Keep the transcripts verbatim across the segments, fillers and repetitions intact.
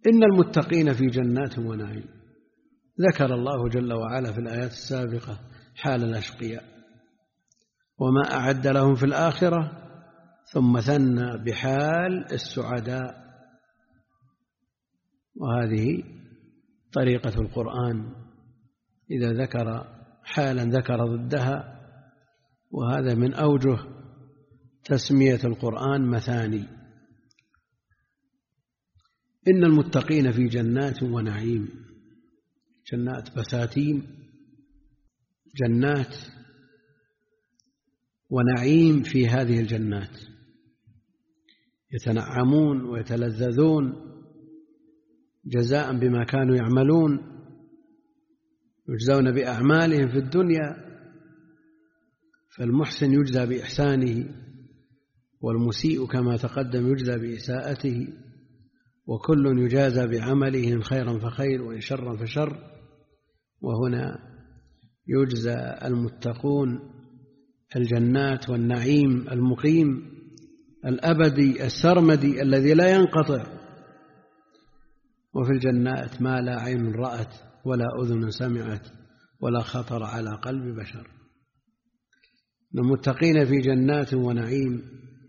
إن المتقين في جنات ونعيم. ذكر الله جل وعلا في الآيات السابقة حال الأشقياء وما أعد لهم في الآخرة، ثم ثنى بحال السعداء. وهذه طريقة القرآن، إذا ذكر حالا ذكر ضدها، وهذا من أوجه تسمية القرآن مثاني. إن المتقين في جنات ونعيم، جنات بساتين، جنات ونعيم في هذه الجنات، يتنعمون ويتلذذون جزاء بما كانوا يعملون، يجزون بأعمالهم في الدنيا، فالمحسن يجزى بإحسانه، والمسيء كما تقدم يجزى بإساءته، وكل يجازى بعمله إن خيرا فخير وإن شرا فشر. وهنا يجزى المتقون الجنات والنعيم المقيم الأبدي السرمدي الذي لا ينقطع. وفي الجنات ما لا عين رأت ولا أذن سمعت ولا خطر على قلب بشر. المتقين في جنات ونعيم،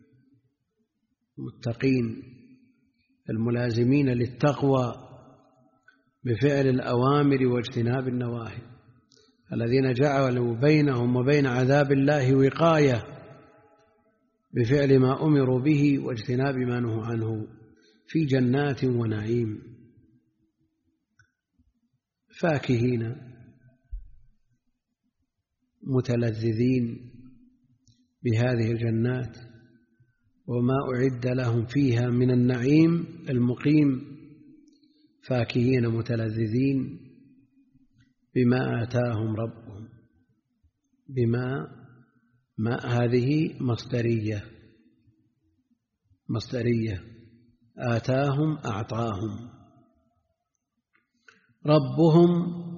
متقين الملازمين للتقوى بفعل الأوامر واجتناب النواهي، الذين جعلوا بينهم وبين عذاب الله وقاية بفعل ما أمروا به واجتناب ما نهوا عنه، في جنات ونعيم فاكهين متلذذين بهذه الجنات وما أعد لهم فيها من النعيم المقيم، فاكهين متلذذين بما آتاهم ربهم. بما ما هذه مصدرية مصدرية آتاهم أعطاهم ربهم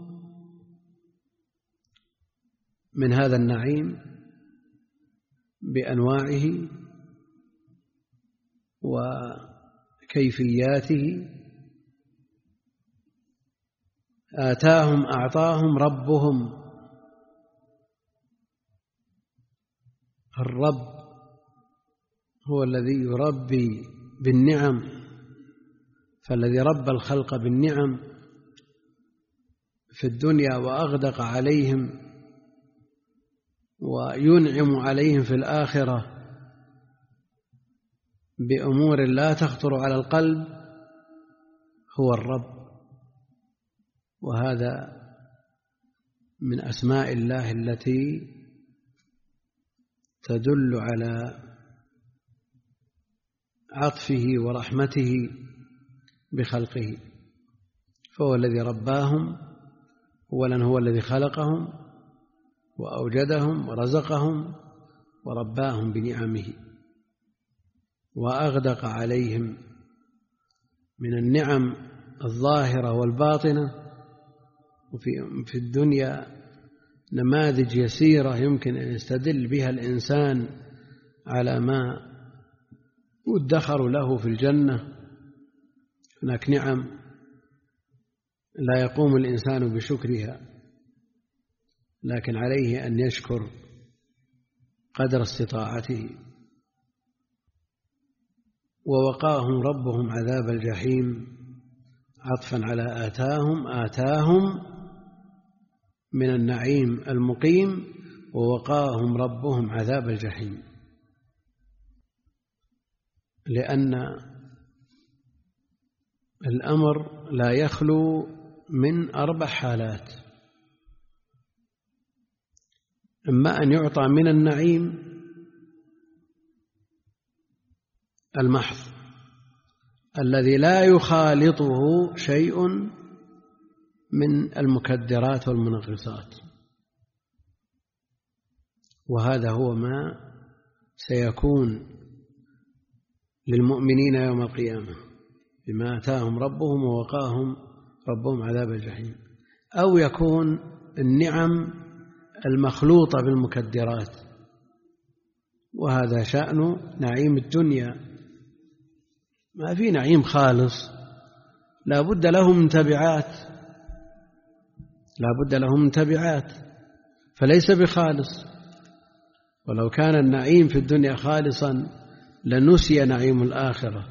من هذا النعيم بأنواعه وكيفياته. آتاهم أعطاهم ربهم، الرب هو الذي يربي بالنعم، فالذي رب الخلق بالنعم في الدنيا وأغدق عليهم وينعم عليهم في الآخرة بأمور لا تخطر على القلب هو الرب. وهذا من أسماء الله التي تدل على عطفه ورحمته بخلقه، فهو الذي رباهم، أولا هو الذي خلقهم وأوجدهم ورزقهم ورباهم بنعمه وأغدق عليهم من النعم الظاهرة والباطنة. وفي في الدنيا نماذج يسيرة يمكن أن يستدل بها الإنسان على ما ادخر له في الجنة. هناك نعم لا يقوم الإنسان بشكرها، لكن عليه أن يشكر قدر استطاعته. ووقاهم ربهم عذاب الجحيم، عطفا على آتاهم، آتاهم من النعيم المقيم، ووقاهم ربهم عذاب الجحيم، لأن الأمر لا يخلو من أربع حالات: إما أن يعطى من النعيم المحض الذي لا يخالطه شيء من المكدرات والمنغصات، وهذا هو ما سيكون للمؤمنين يوم القيامة بما آتاهم ربهم ووقاهم ربهم عذاب الجحيم. أو يكون النعم المخلوطة بالمكدرات، وهذا شأن نعيم الدنيا. ما في نعيم خالص لا بد له من تبعات، لا بد له من تبعات، فليس بخالص. ولو كان النعيم في الدنيا خالصا لنسي نعيم الآخرة.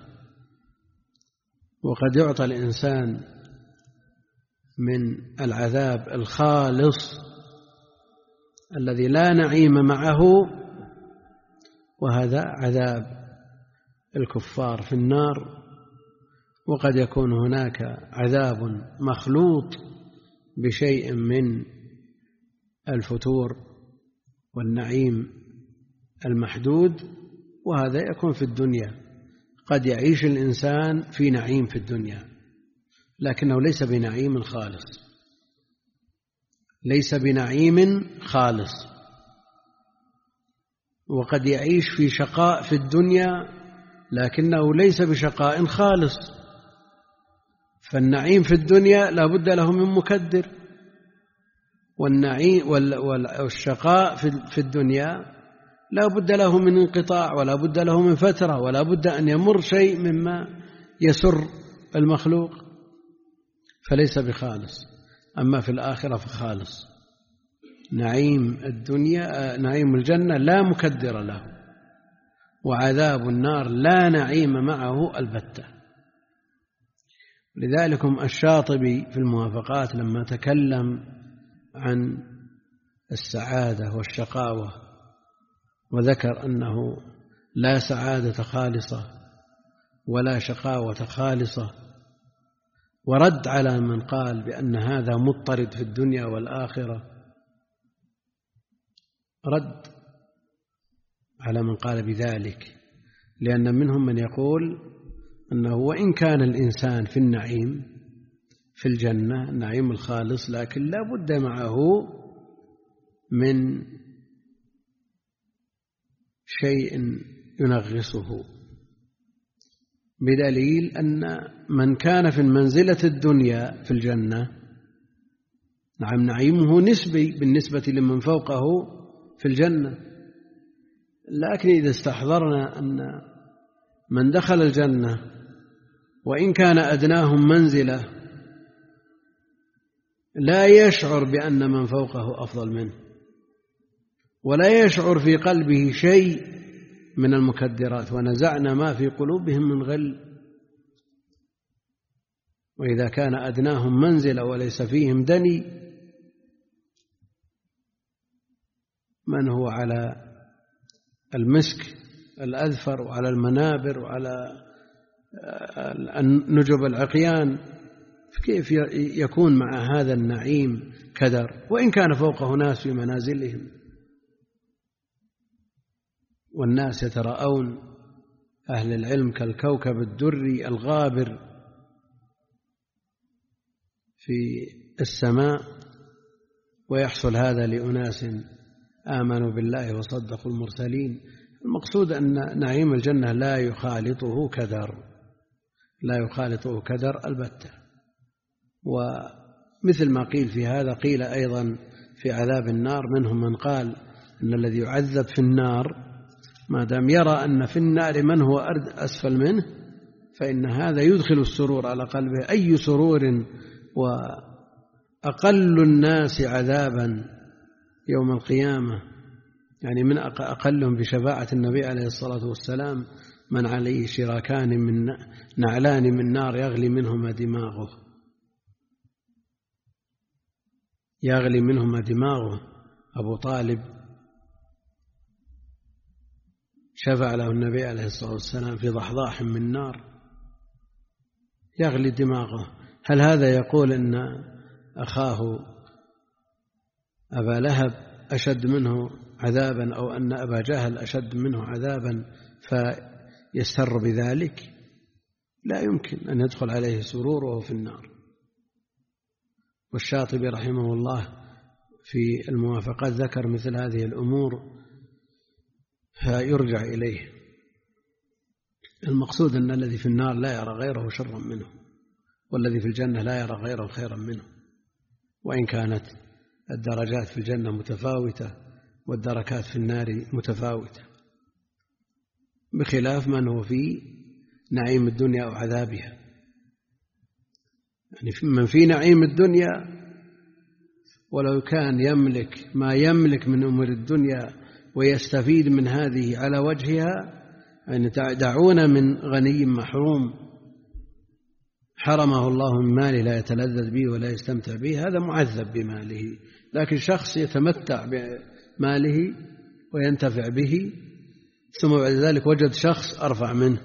وقد يعطى الإنسان من العذاب الخالص الذي لا نعيم معه، وهذا عذاب الكفار في النار. وقد يكون هناك عذاب مخلوط بشيء من الفتور والنعيم المحدود، وهذا يكون في الدنيا. قد يعيش الإنسان في نعيم في الدنيا لكنه ليس بنعيم خالص، ليس بنعيم خالص. وقد يعيش في شقاء في الدنيا لكنه ليس بشقاء خالص. فالنعيم في الدنيا لا بد له من مكدر، والنعيم والشقاء في الدنيا لا بد له من انقطاع، ولا بد له من فترة، ولا بد أن يمر شيء مما يسر المخلوق، فليس بخالص. أما في الآخرة فخالص. نعيم الدنيا نعيم الجنة لا مكدر له، وعذاب النار لا نعيم معه البتة. لذلك الشاطبي في الموافقات لما تكلم عن السعادة والشقاوة وذكر أنه لا سعادة خالصة ولا شقاوة خالصة، ورد على من قال بأن هذا مضطرد في الدنيا والآخرة، رد على من قال بذلك، لأن منهم من يقول أنه وإن كان الإنسان في النعيم في الجنة النعيم الخالص، لكن لا بد معه من شيء ينغصه، بدليل أن من كان في المنزلة الدنيا في الجنة نعم نعيمه نسبي بالنسبة لمن فوقه في الجنة. لكن إذا استحضرنا أن من دخل الجنة وإن كان أدناهم منزلة لا يشعر بأن من فوقه أفضل منه، ولا يشعر في قلبه شيء من المكدرات، ونزعنا ما في قلوبهم من غل. وإذا كان أدناهم منزلة وليس فيهم دني، من هو على المسك الأذفر وعلى المنابر وعلى النجب العقيان، كيف يكون مع هذا النعيم كدر وإن كان فوقه ناس في منازلهم؟ والناس يتراءون أهل العلم كالكوكب الدري الغابر في السماء، ويحصل هذا لأناس آمنوا بالله وصدقوا المرسلين. المقصود أن نعيم الجنة لا يخالطه كدر، لا يخالطه كدر البتة. ومثل ما قيل في هذا قيل أيضا في عذاب النار، منهم من قال أن الذي يعذب في النار ما دام يرى أن في النار من هو أسفل منه فإن هذا يدخل السرور على قلبه. أي سرور وأقل الناس عذابا يوم القيامة، يعني من أقلهم بشفاعة النبي عليه الصلاة والسلام من عليه شراكان من نعلان من نار يغلي منهما دماغه، يغلي منهما دماغه. أبو طالب شفع له النبي عليه الصلاة والسلام في ضحضاح من نار يغلي دماغه. هل هذا يقول أن أخاه أبا لهب أشد منه عذابا، أو أن أبا جهل أشد منه عذابا فيستر بذلك؟ لا يمكن أن يدخل عليه سرور وهو في النار. والشاطبي رحمه الله في الموافقات ذكر مثل هذه الأمور فيرجع إليه. المقصود أن الذي في النار لا يرى غيره شرا منه، والذي في الجنة لا يرى غيره خيرا منه، وإن كانت الدرجات في الجنة متفاوتة والدركات في النار متفاوتة، بخلاف من هو في نعيم الدنيا أو عذابها. يعني من في نعيم الدنيا ولو كان يملك ما يملك من أمور الدنيا ويستفيد من هذه على وجهها، يعني دعونا من غني محروم حرمه الله من ماله لا يتلذذ به ولا يستمتع به، هذا معذب بماله. لكن شخص يتمتع بماله وينتفع به ثم بعد ذلك وجد شخص أرفع منه،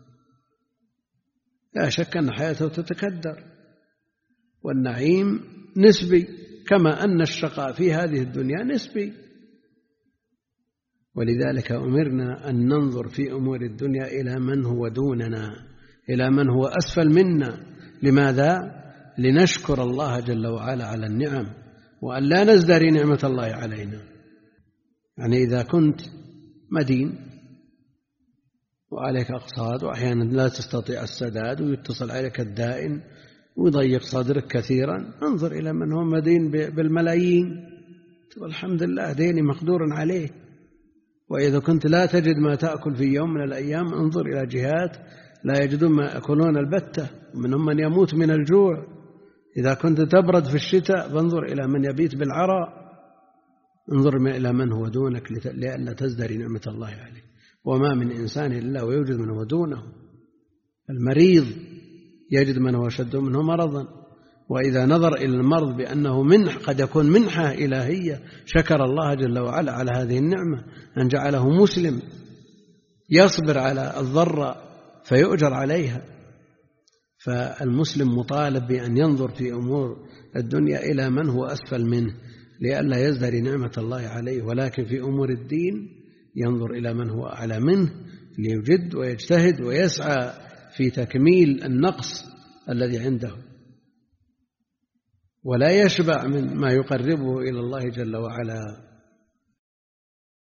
لا شك أن حياته تتكدر. والنعيم نسبي كما أن الشقاء في هذه الدنيا نسبي، ولذلك أمرنا أن ننظر في أمور الدنيا إلى من هو دوننا، إلى من هو أسفل منا. لماذا؟ لنشكر الله جل وعلا على النعم وأن لا نزدري نعمة الله علينا. يعني إذا كنت مدين وعليك أقساط وأحيانا لا تستطيع السداد ويتصل عليك الدائن ويضيق صدرك كثيرا، انظر إلى من هو مدين بالملايين، والحمد لله ديني مقدور عليه. وإذا كنت لا تجد ما تأكل في يوم من الأيام، انظر إلى جهات لا يجدون ما يأكلون البتة، ومنهم من يموت من الجوع. إذا كنت تبرد في الشتاء فانظر إلى من يبيت بالعراء. انظر إلى من هو دونك لئلا تزدري نعمة الله عليه. وما من إنسان إلا ويوجد من هو دونه. المريض يجد من هو أشد منه مرضا، وإذا نظر إلى المرض بأنه منح قد يكون منحة إلهية، شكر الله جل وعلا على هذه النعمة أن جعله مسلم يصبر على الضراء فيؤجر عليها. فالمسلم مطالب بأن ينظر في أمور الدنيا إلى من هو أسفل منه لئلا يزدري نعمة الله عليه، ولكن في أمور الدين ينظر إلى من هو أعلى منه ليجد ويجتهد ويسعى في تكميل النقص الذي عنده، ولا يشبع من ما يقربه إلى الله جل وعلا.